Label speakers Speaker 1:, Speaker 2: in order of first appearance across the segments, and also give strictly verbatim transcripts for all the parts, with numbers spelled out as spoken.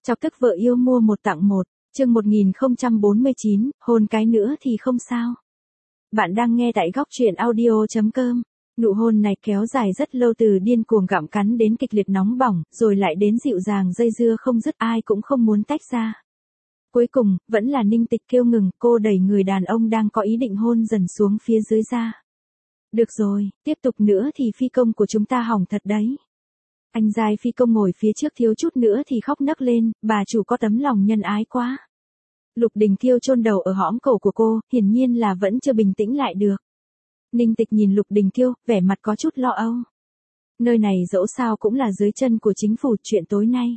Speaker 1: Chọc tức vợ yêu mua một tặng một, chương một nghìn không trăm bốn mươi chín, hôn cái nữa thì không sao. Bạn đang nghe tại góc truyện audio chấm com. Nụ hôn này kéo dài rất lâu, từ điên cuồng gặm cắn đến kịch liệt nóng bỏng, rồi lại đến dịu dàng dây dưa không dứt, ai cũng không muốn tách ra. Cuối cùng, vẫn là Ninh Tịch kêu ngừng, cô đẩy người đàn ông đang có ý định hôn dần xuống phía dưới ra. Được rồi, tiếp tục nữa thì phi công của chúng ta hỏng thật đấy. Anh giai phi công ngồi phía trước thiếu chút nữa thì khóc nấc lên, bà chủ có tấm lòng nhân ái quá. Lục Đình Kiêu chôn đầu ở hõm cổ của cô, hiển nhiên là vẫn chưa bình tĩnh lại được. Ninh Tịch nhìn Lục Đình Kiêu, vẻ mặt có chút lo âu. Nơi này dẫu sao cũng là dưới chân của chính phủ, chuyện tối nay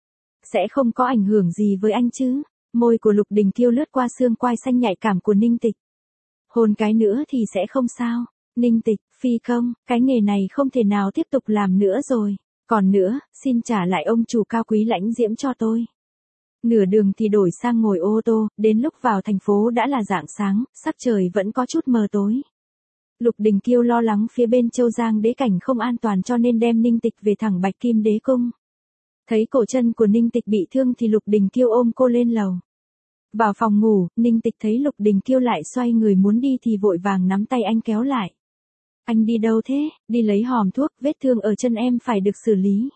Speaker 1: sẽ không có ảnh hưởng gì với anh chứ. Môi của Lục Đình Kiêu lướt qua xương quai xanh nhạy cảm của Ninh Tịch. Hôn cái nữa thì sẽ không sao. Ninh Tịch, phi công, cái nghề này không thể nào tiếp tục làm nữa rồi. Còn nữa, xin trả lại ông chủ cao quý lãnh diễm cho tôi. Nửa đường thì đổi sang ngồi ô tô, đến lúc vào thành phố đã là rạng sáng, sắc trời vẫn có chút mờ tối. Lục Đình Kiêu lo lắng phía bên Châu Giang đế cảnh không an toàn cho nên đem Ninh Tịch về thẳng Bạch Kim Đế Cung. Thấy cổ chân của Ninh Tịch bị thương thì Lục Đình Kiêu ôm cô lên lầu. Vào phòng ngủ, Ninh Tịch thấy Lục Đình Kiêu lại xoay người muốn đi thì vội vàng nắm tay anh kéo lại. Anh đi đâu thế? Đi lấy hòm thuốc, vết thương ở chân em phải được xử lý.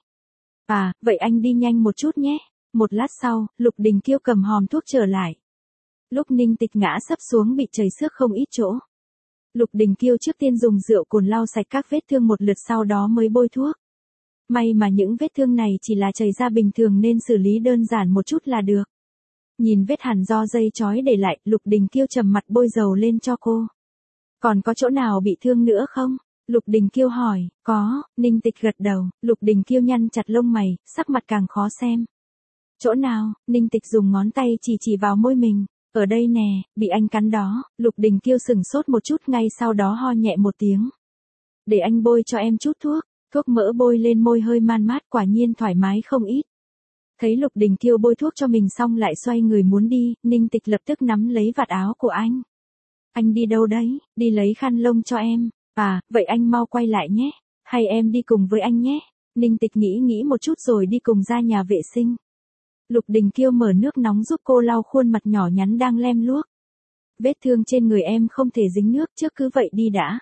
Speaker 1: À, vậy anh đi nhanh một chút nhé. Một lát sau, Lục Đình Kiêu cầm hòm thuốc trở lại. Lúc Ninh Tịch ngã sấp xuống bị chảy xước không ít chỗ. Lục Đình Kiêu trước tiên dùng rượu cồn lau sạch các vết thương một lượt, sau đó mới bôi thuốc. May mà những vết thương này chỉ là chảy ra bình thường nên xử lý đơn giản một chút là được. Nhìn vết hằn do dây chói để lại, Lục Đình Kiêu trầm mặt bôi dầu lên cho cô. Còn có chỗ nào bị thương nữa không? Lục Đình Kiêu hỏi. Có, Ninh Tịch gật đầu. Lục Đình Kiêu nhăn chặt lông mày, sắc mặt càng khó xem. Chỗ nào? Ninh Tịch dùng ngón tay chỉ chỉ vào môi mình. Ở đây nè, bị anh cắn đó. Lục Đình Kiêu sừng sốt một chút, ngay sau đó ho nhẹ một tiếng. Để anh bôi cho em chút thuốc. Thuốc mỡ bôi lên môi hơi man mát, quả nhiên thoải mái không ít. Thấy Lục Đình Kiêu bôi thuốc cho mình xong lại xoay người muốn đi, Ninh Tịch lập tức nắm lấy vạt áo của anh. Anh đi đâu đấy? Đi lấy khăn lông cho em. À, vậy anh mau quay lại nhé. Hay em đi cùng với anh nhé. Ninh Tịch nghĩ nghĩ một chút rồi đi cùng ra nhà vệ sinh. Lục Đình Kiêu mở nước nóng giúp cô lau khuôn mặt nhỏ nhắn đang lem luốc. Vết thương trên người em không thể dính nước, trước cứ vậy đi đã.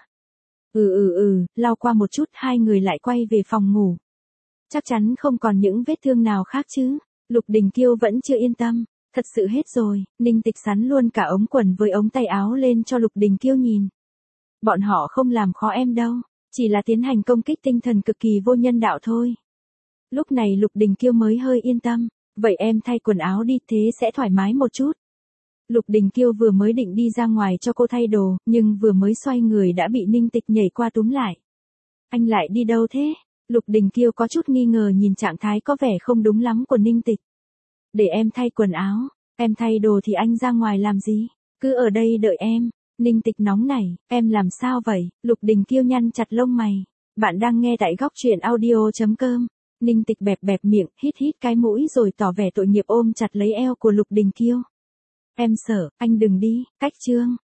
Speaker 1: Ừ ừ ừ, lau qua một chút hai người lại quay về phòng ngủ. Chắc chắn không còn những vết thương nào khác chứ. Lục Đình Kiêu vẫn chưa yên tâm. Thật sự hết rồi. Ninh Tịch sắn luôn cả ống quần với ống tay áo lên cho Lục Đình Kiêu nhìn. Bọn họ không làm khó em đâu. Chỉ là tiến hành công kích tinh thần cực kỳ vô nhân đạo thôi. Lúc này Lục Đình Kiêu mới hơi yên tâm. Vậy em thay quần áo đi, thế sẽ thoải mái một chút. Lục Đình Kiêu vừa mới định đi ra ngoài cho cô thay đồ, nhưng vừa mới xoay người đã bị Ninh Tịch nhảy qua túm lại. Anh lại đi đâu thế? Lục Đình Kiêu có chút nghi ngờ nhìn trạng thái có vẻ không đúng lắm của Ninh Tịch. Để em thay quần áo. Em thay đồ thì anh ra ngoài làm gì? Cứ ở đây đợi em. Ninh Tịch nóng nảy. Em làm sao vậy? Lục Đình Kiêu nhăn chặt lông mày. Bạn đang nghe tại góc truyện audio chấm com. Ninh Tịch bẹp bẹp miệng, hít hít cái mũi rồi tỏ vẻ tội nghiệp ôm chặt lấy eo của Lục Đình Kiêu. Em sợ, anh đừng đi. Cách chương.